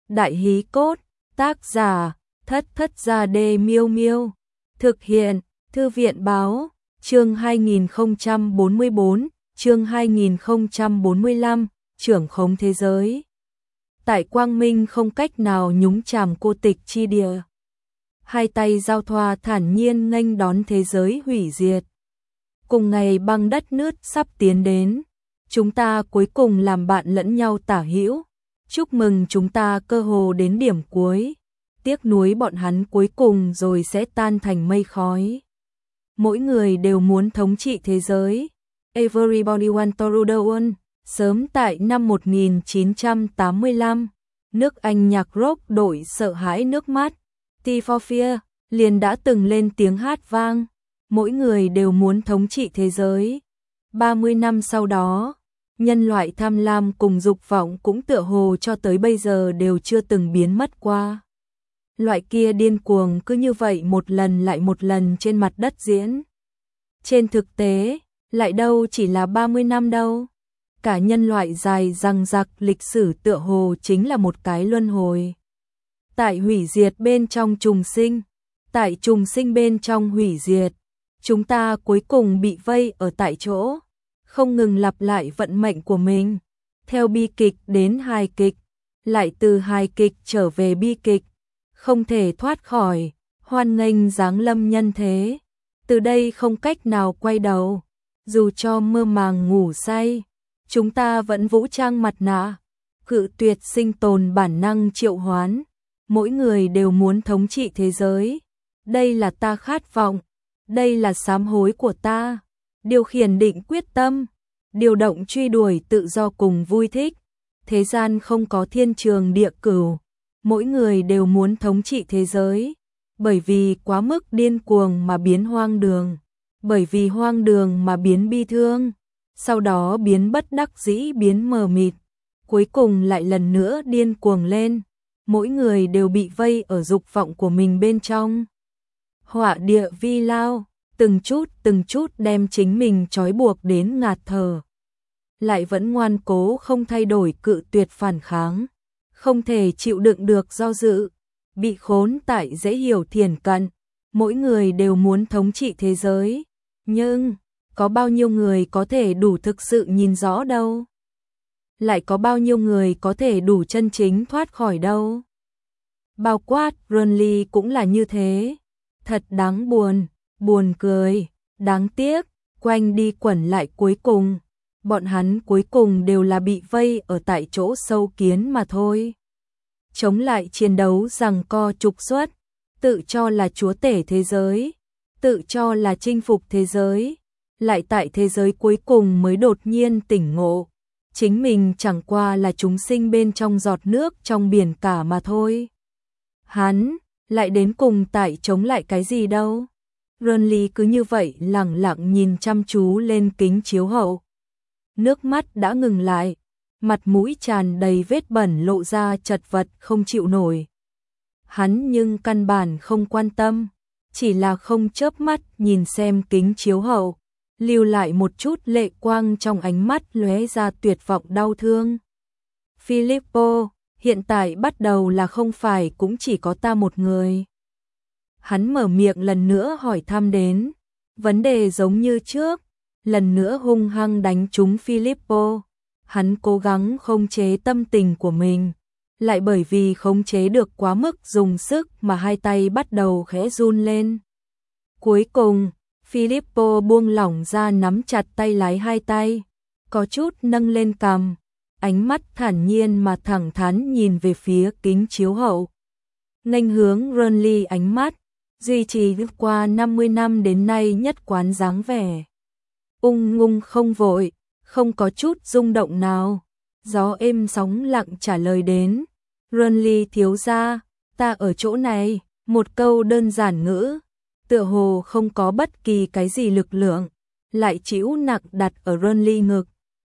Đại hí cốt, tác giả, Thất Thất Gia Đê Miêu Miêu. Thực hiện, Thư viện báo, chương 2044, chương 2045, trưởng khống thế giới. Tại Quang Minh không cách nào nhúng chàm cô tịch chi địa. Hai tay giao thoa thản nhiên nghênh đón thế giới hủy diệt. Cùng ngày băng đất nứt sắp tiến đến, chúng ta cuối cùng làm bạn lẫn nhau tả hữu. Chúc mừng chúng ta cơ hồ đến điểm cuối. Tiếc nuối bọn hắn cuối cùng rồi sẽ tan thành mây khói. Mỗi người đều muốn thống trị thế giới. Everybody wants to rule the world. Sớm tại năm 1985, nước Anh nhạc rock đội sợ hãi nước mắt, Tears for Fears, liền đã từng lên tiếng hát vang. Mỗi người đều muốn thống trị thế giới. 30 năm sau đó, nhân loại tham lam cùng dục vọng cũng tựa hồ cho tới bây giờ đều chưa từng biến mất qua. Loại kia điên cuồng cứ như vậy một lần lại một lần trên mặt đất diễn. Trên thực tế, lại đâu chỉ là 30 năm đâu. Cả nhân loại dài dằng dặc lịch sử tựa hồ chính là một cái luân hồi. Tại hủy diệt bên trong trùng sinh, tại trùng sinh bên trong hủy diệt, chúng ta cuối cùng bị vây ở tại chỗ, không ngừng lặp lại vận mệnh của mình, theo bi kịch đến hài kịch, lại từ hài kịch trở về bi kịch, không thể thoát khỏi, hoan nghênh giáng lâm nhân thế. Từ đây không cách nào quay đầu, dù cho mơ màng ngủ say, chúng ta vẫn vũ trang mặt nạ, cự tuyệt sinh tồn bản năng triệu hoán. Mỗi người đều muốn thống trị thế giới. Đây là ta khát vọng, đây là sám hối của ta. Điều khiển định quyết tâm, điều động truy đuổi tự do cùng vui thích. Thế gian không có thiên trường địa cửu, mỗi người đều muốn thống trị thế giới. Bởi vì quá mức điên cuồng mà biến hoang đường, bởi vì hoang đường mà biến bi thương, sau đó biến bất đắc dĩ, biến mờ mịt, cuối cùng lại lần nữa điên cuồng lên. Mỗi người đều bị vây ở dục vọng của mình bên trong. Họa địa vi lao, từng chút đem chính mình trói buộc đến ngạt thở. Lại vẫn ngoan cố không thay đổi, cự tuyệt phản kháng, không thể chịu đựng được do dự, bị khốn tại dễ hiểu thiển cận. Mỗi người đều muốn thống trị thế giới, nhưng có bao nhiêu người có thể đủ thực sự nhìn rõ đâu? Lại có bao nhiêu người có thể đủ chân chính thoát khỏi đâu? Bao quát Renly cũng là như thế. Thật đáng buồn, buồn cười, đáng tiếc, quanh đi quẩn lại cuối cùng, bọn hắn cuối cùng đều là bị vây ở tại chỗ sâu kiến mà thôi. Chống lại chiến đấu giằng co trục xuất, tự cho là chúa tể thế giới, tự cho là chinh phục thế giới, lại tại thế giới cuối cùng mới đột nhiên tỉnh ngộ. Chính mình chẳng qua là chúng sinh bên trong giọt nước trong biển cả mà thôi. Hắn lại đến cùng tại chống lại cái gì đâu? Renly cứ như vậy lẳng lặng nhìn chăm chú lên kính chiếu hậu. Nước mắt đã ngừng lại, mặt mũi tràn đầy vết bẩn lộ ra chật vật không chịu nổi. Hắn nhưng căn bản không quan tâm, chỉ là không chớp mắt nhìn xem kính chiếu hậu, lưu lại một chút lệ quang trong ánh mắt lóe ra tuyệt vọng đau thương. Filippo, hiện tại bắt đầu là không phải cũng chỉ có ta một người. Hắn mở miệng lần nữa hỏi thăm đến, vấn đề giống như trước, lần nữa hung hăng đánh trúng Filippo. Hắn cố gắng khống chế tâm tình của mình, lại bởi vì khống chế được quá mức dùng sức mà hai tay bắt đầu khẽ run lên. Cuối cùng, Filippo buông lỏng ra nắm chặt tay lái hai tay, có chút nâng lên cằm, ánh mắt thản nhiên mà thẳng thắn nhìn về phía kính chiếu hậu. Nghênh hướng Renly ánh mắt, duy trì qua 50 năm đến nay nhất quán dáng vẻ. Ung ngung không vội, không có chút rung động nào. Gió êm sóng lặng trả lời đến. Renly thiếu gia, ta ở chỗ này, một câu đơn giản ngữ, tựa hồ không có bất kỳ cái gì lực lượng, lại chịu nặng đặt ở Renly ngực.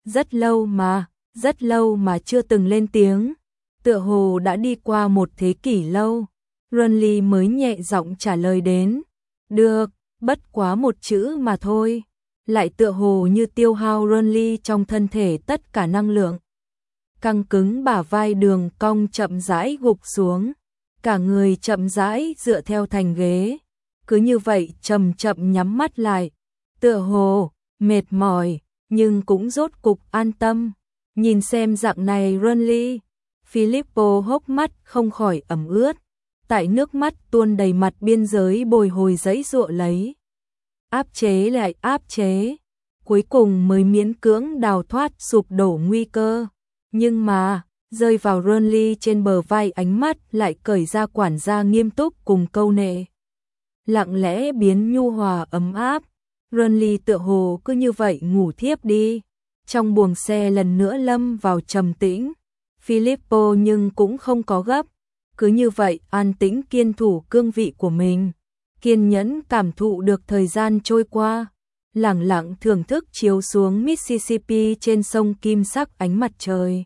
Rất lâu mà chưa từng lên tiếng, tựa hồ đã đi qua một thế kỷ lâu. Renly mới nhẹ giọng trả lời đến, được, bất quá một chữ mà thôi, lại tựa hồ như tiêu hao Renly trong thân thể tất cả năng lượng. căng cứng bả vai Đường Cong chậm rãi gục xuống, cả người chậm rãi dựa theo thành ghế, cứ như vậy chậm chậm nhắm mắt lại, tựa hồ mệt mỏi nhưng cũng rốt cục an tâm. Nhìn xem dạng này Renly, Filippo hốc mắt không khỏi ẩm ướt, tại nước mắt tuôn đầy mặt biên giới bồi hồi giãy giụa lấy. Áp chế lại áp chế, cuối cùng mới miễn cưỡng đào thoát sụp đổ nguy cơ. Nhưng mà, rơi vào Renly trên bờ vai ánh mắt lại cởi ra quản gia nghiêm túc cùng câu nệ. Lặng lẽ biến nhu hòa ấm áp, Renly tựa hồ cứ như vậy ngủ thiếp đi. Trong buồng xe lần nữa lâm vào trầm tĩnh, Filippo nhưng cũng không có gấp, cứ như vậy an tĩnh kiên thủ cương vị của mình, kiên nhẫn cảm thụ được thời gian trôi qua, lẳng lặng thưởng thức chiếu xuống Mississippi trên sông kim sắc ánh mặt trời.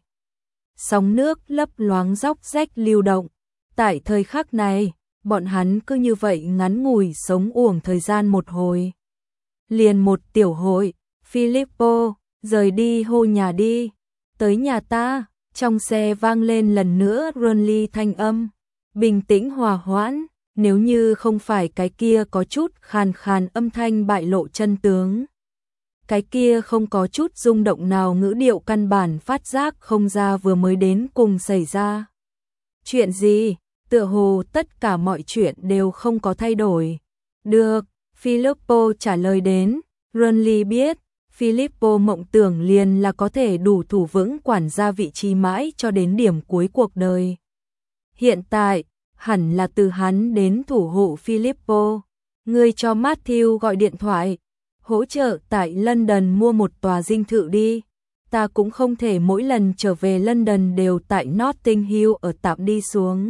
Sóng nước lấp loáng róc rách lưu động, tại thời khắc này, bọn hắn cứ như vậy ngắn ngủi sống uổng thời gian một hồi. Liền một tiểu hội, Filippo rời đi hô nhà đi, tới nhà ta. Trong xe vang lên lần nữa Renly thanh âm, bình tĩnh hòa hoãn, nếu như không phải cái kia có chút khàn khàn âm thanh bại lộ chân tướng. Cái kia không có chút rung động nào ngữ điệu căn bản phát giác không ra vừa mới đến cùng xảy ra. Chuyện gì? Tựa hồ tất cả mọi chuyện đều không có thay đổi. Được, Filippo trả lời đến, Renly biết. Filippo mộng tưởng liền là có thể đủ thủ vững quản gia vị trí mãi cho đến điểm cuối cuộc đời. Hiện tại, hẳn là từ hắn đến thủ hộ Filippo. Ngươi cho Matthew gọi điện thoại, hỗ trợ tại London mua một tòa dinh thự đi. Ta cũng không thể mỗi lần trở về London đều tại Notting Hill ở tạm đi xuống.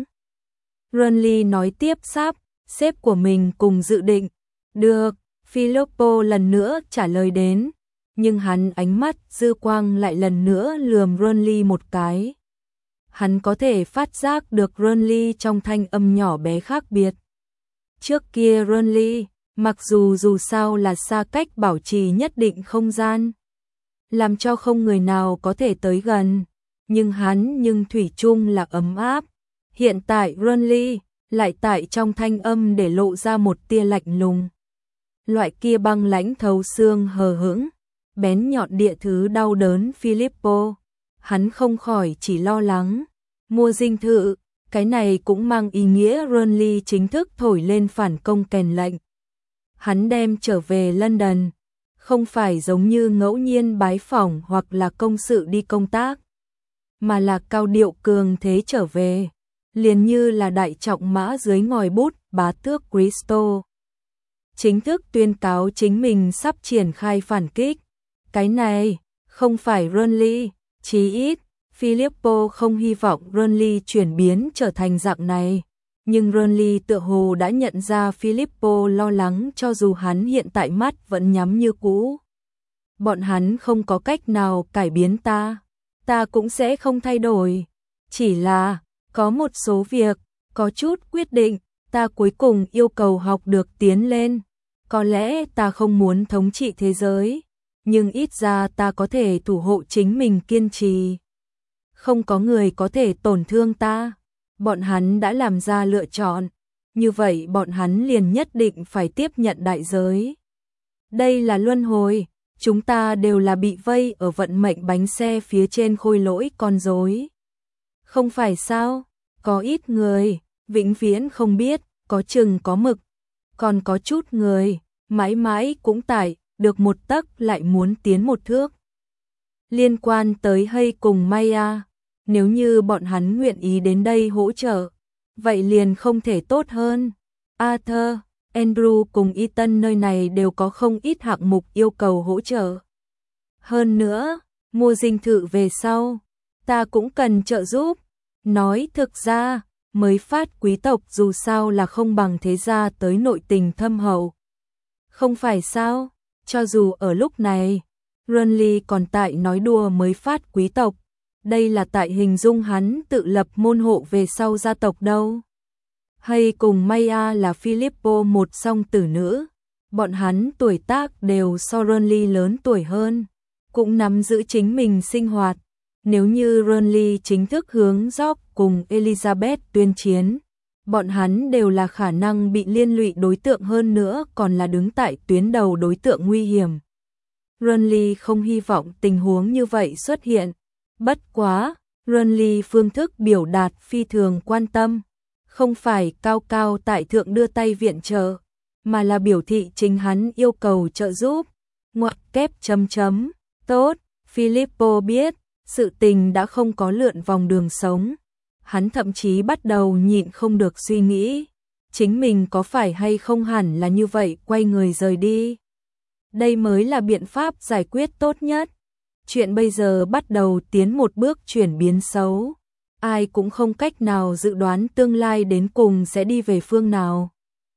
Renly nói tiếp sắp xếp của mình cùng dự định. Được, Filippo lần nữa trả lời đến. Nhưng hắn ánh mắt dư quang lại lần nữa lườm Renly một cái. Hắn có thể phát giác được Renly trong thanh âm nhỏ bé khác biệt. Trước kia Renly, mặc dù sao là xa cách bảo trì nhất định không gian, làm cho không người nào có thể tới gần, nhưng hắn thủy chung là ấm áp. Hiện tại Renly lại tại trong thanh âm để lộ ra một tia lạnh lùng. Loại kia băng lãnh thấu xương hờ hững, bén nhọn địa thứ đau đớn Filippo. Hắn không khỏi chỉ lo lắng. Mua dinh thự, cái này cũng mang ý nghĩa Renly chính thức thổi lên phản công kèn lệnh. Hắn đem trở về London, không phải giống như ngẫu nhiên bái phỏng hoặc là công sự đi công tác, mà là cao điệu cường thế trở về, liền như là đại trọng mã dưới ngòi bút bá tước Cristo. Chính thức tuyên cáo chính mình sắp triển khai phản kích. Cái này, không phải Renly, chí ít, Filippo không hy vọng Renly chuyển biến trở thành dạng này. Nhưng Renly tựa hồ đã nhận ra Filippo lo lắng cho dù hắn hiện tại mắt vẫn nhắm như cũ. Bọn hắn không có cách nào cải biến ta cũng sẽ không thay đổi. Chỉ là, có một số việc, có chút quyết định, ta cuối cùng yêu cầu học được tiến lên. Có lẽ ta không muốn thống trị thế giới, nhưng ít ra ta có thể thủ hộ chính mình kiên trì. Không có người có thể tổn thương ta. Bọn hắn đã làm ra lựa chọn, như vậy bọn hắn liền nhất định phải tiếp nhận đại giới. Đây là luân hồi, chúng ta đều là bị vây ở vận mệnh bánh xe phía trên khôi lỗi con rối. Không phải sao? Có ít người, vĩnh viễn không biết, có chừng có mực. Còn có chút người, mãi mãi cũng tại, được một tấc lại muốn tiến một thước. Liên quan tới Hay cùng Maya, nếu như bọn hắn nguyện ý đến đây hỗ trợ, vậy liền không thể tốt hơn. Arthur, Andrew cùng Ethan nơi này đều có không ít hạng mục yêu cầu hỗ trợ. Hơn nữa, mua dinh thự về sau, ta cũng cần trợ giúp. Nói thực ra, mới phát quý tộc dù sao là không bằng thế gia tới nội tình thâm hậu. Không phải sao, cho dù ở lúc này, Renly còn tại nói đùa mới phát quý tộc, đây là tại hình dung hắn tự lập môn hộ về sau gia tộc đâu. Hay cùng Maya là Filippo một song tử nữ, bọn hắn tuổi tác đều so Renly lớn tuổi hơn, cũng nắm giữ chính mình sinh hoạt, Nếu như Renly chính thức hướng George cùng Elizabeth tuyên chiến, bọn hắn đều là khả năng bị liên lụy đối tượng, hơn nữa còn là đứng tại tuyến đầu đối tượng nguy hiểm. Renly không hy vọng tình huống như vậy xuất hiện. Bất quá, Renly phương thức biểu đạt phi thường quan tâm, không phải cao cao tại thượng đưa tay viện trợ, mà là biểu thị chính hắn yêu cầu trợ giúp. Ngoặc kép chấm chấm, tốt, Filippo biết, sự tình đã không có lượn vòng đường sống. Hắn thậm chí bắt đầu nhịn không được suy nghĩ, chính mình có phải hay không hẳn là như vậy quay người rời đi. Đây mới là biện pháp giải quyết tốt nhất. Chuyện bây giờ bắt đầu tiến một bước chuyển biến xấu. Ai cũng không cách nào dự đoán tương lai đến cùng sẽ đi về phương nào.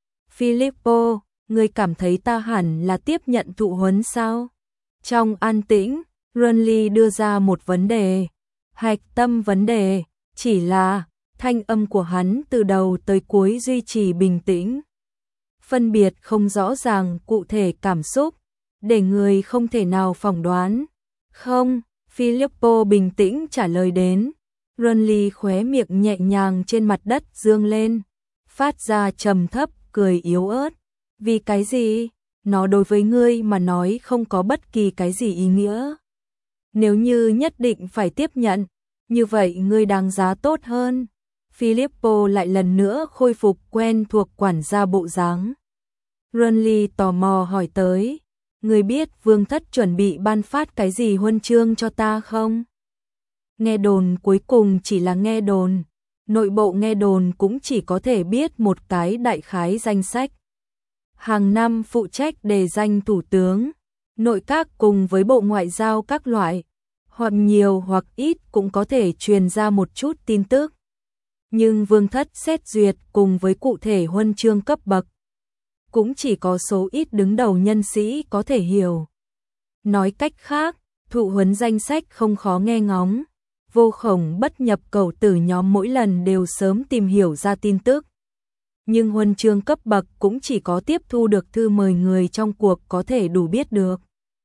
Filippo, ngươi cảm thấy ta hẳn là tiếp nhận thụ huấn sao? Trong an tĩnh, Renly đưa ra một vấn đề. Hạch tâm vấn đề, chỉ là thanh âm của hắn từ đầu tới cuối duy trì bình tĩnh. Phân biệt không rõ ràng cụ thể cảm xúc, để người không thể nào phỏng đoán. Không, Filippo bình tĩnh trả lời đến. Renly khóe miệng nhẹ nhàng trên mặt đất dương lên, phát ra trầm thấp cười yếu ớt. Vì cái gì? Nó đối với ngươi mà nói không có bất kỳ cái gì ý nghĩa. Nếu như nhất định phải tiếp nhận, như vậy ngươi đáng giá tốt hơn. Filippo lại lần nữa khôi phục quen thuộc quản gia bộ dáng. Renly tò mò hỏi tới, ngươi biết vương thất chuẩn bị ban phát cái gì huân chương cho ta không? Nghe đồn cuối cùng chỉ là nghe đồn, nội bộ nghe đồn cũng chỉ có thể biết một cái đại khái danh sách. Hàng năm phụ trách đề danh thủ tướng, nội các cùng với bộ ngoại giao các loại, hoặc nhiều hoặc ít cũng có thể truyền ra một chút tin tức. Nhưng vương thất xét duyệt cùng với cụ thể huân chương cấp bậc, cũng chỉ có số ít đứng đầu nhân sĩ có thể hiểu. Nói cách khác, thụ huấn danh sách không khó nghe ngóng, vô khổng bất nhập cẩu tử nhóm mỗi lần đều sớm tìm hiểu ra tin tức. Nhưng huân chương cấp bậc cũng chỉ có tiếp thu được thư mời người trong cuộc có thể đủ biết được.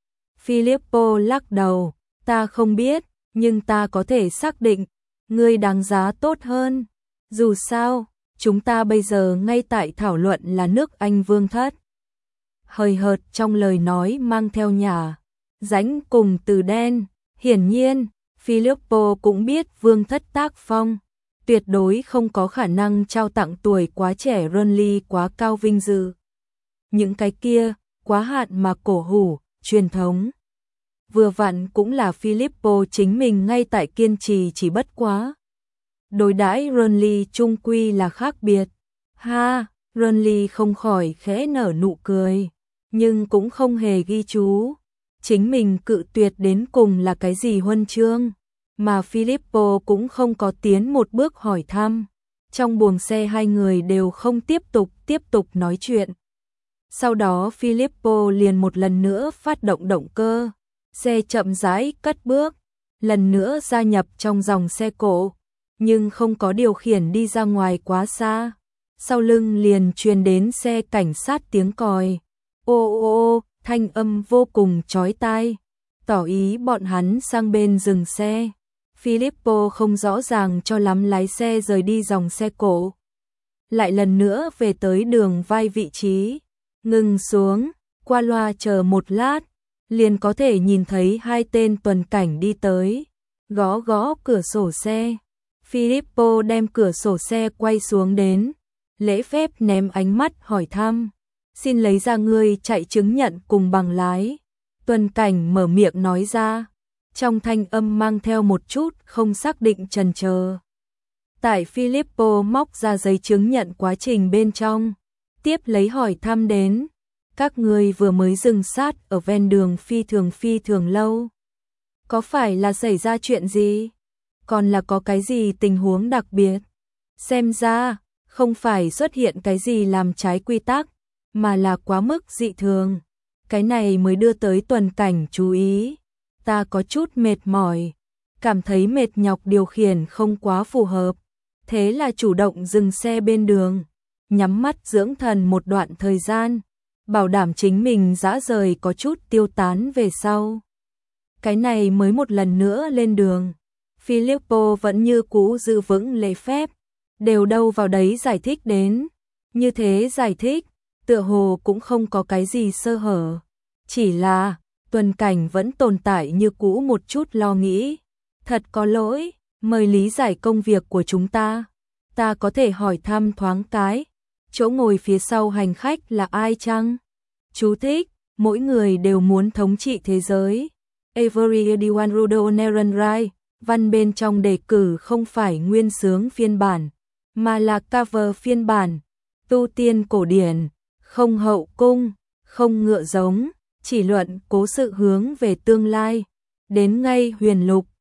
Filippo lắc đầu, ta không biết, nhưng ta có thể xác định, ngươi đáng giá tốt hơn. Dù sao, chúng ta bây giờ ngay tại thảo luận là nước Anh vương thất. Hời hợt trong lời nói mang theo nhả rãnh cùng từ đen. Hiển nhiên, Filippo cũng biết vương thất tác phong, tuyệt đối không có khả năng trao tặng tuổi quá trẻ Renly quá cao vinh dự. Những cái kia, quá hạn mà cổ hủ, truyền thống. Vừa vặn cũng là Filippo chính mình ngay tại kiên trì chỉ bất quá. Đối đãi Renly chung quy là khác biệt. Ha, Renly không khỏi khẽ nở nụ cười, nhưng cũng không hề ghi chú. Chính mình cự tuyệt đến cùng là cái gì huân chương, mà Filippo cũng không có tiến một bước hỏi thăm. Trong buồng xe hai người đều không tiếp tục nói chuyện. Sau đó Filippo liền một lần nữa phát động động cơ, xe chậm rãi cất bước, lần nữa gia nhập trong dòng xe cộ, nhưng không có điều khiển đi ra ngoài quá xa. Sau lưng liền truyền đến xe cảnh sát tiếng còi. Ô ô ô, thanh âm vô cùng chói tai, tỏ ý bọn hắn sang bên dừng xe. Filippo không rõ ràng cho lắm lái xe rời đi dòng xe cộ. Lại lần nữa về tới đường vai vị trí, ngừng xuống, qua loa chờ một lát, liền có thể nhìn thấy hai tên tuần cảnh đi tới, gõ gõ cửa sổ xe. Filippo đem cửa sổ xe quay xuống đến, lễ phép ném ánh mắt hỏi thăm, xin lấy ra ngươi chạy chứng nhận cùng bằng lái. Tuần cảnh mở miệng nói ra, trong thanh âm mang theo một chút không xác định chần chờ. Tại Filippo móc ra giấy chứng nhận quá trình bên trong, tiếp lấy hỏi thăm đến, các ngươi vừa mới dừng sát ở ven đường phi thường lâu. Có phải là xảy ra chuyện gì? Còn là có cái gì tình huống đặc biệt? Xem ra, không phải xuất hiện cái gì làm trái quy tắc, mà là quá mức dị thường. Cái này mới đưa tới tuần cảnh chú ý. Ta có chút mệt mỏi, cảm thấy mệt nhọc điều khiển không quá phù hợp. Thế là chủ động dừng xe bên đường, nhắm mắt dưỡng thần một đoạn thời gian, bảo đảm chính mình dã rời có chút tiêu tán về sau. Cái này mới một lần nữa lên đường. Filippo vẫn như cũ giữ vững lễ phép, đều đâu vào đấy giải thích đến. Như thế giải thích, tựa hồ cũng không có cái gì sơ hở. Chỉ là, Tuần Cảnh vẫn tồn tại như cũ một chút lo nghĩ. Thật có lỗi, mời lý giải công việc của chúng ta. Ta có thể hỏi thăm thoáng cái, chỗ ngồi phía sau hành khách là ai chăng? Chú thích, mỗi người đều muốn thống trị thế giới. Everyone Rudo Nerenrai, văn bên trong đề cử không phải nguyên xướng phiên bản, mà là cover phiên bản, tu tiên cổ điển, không hậu cung, không ngựa giống, chỉ luận cố sự hướng về tương lai. Đến ngay huyền lục,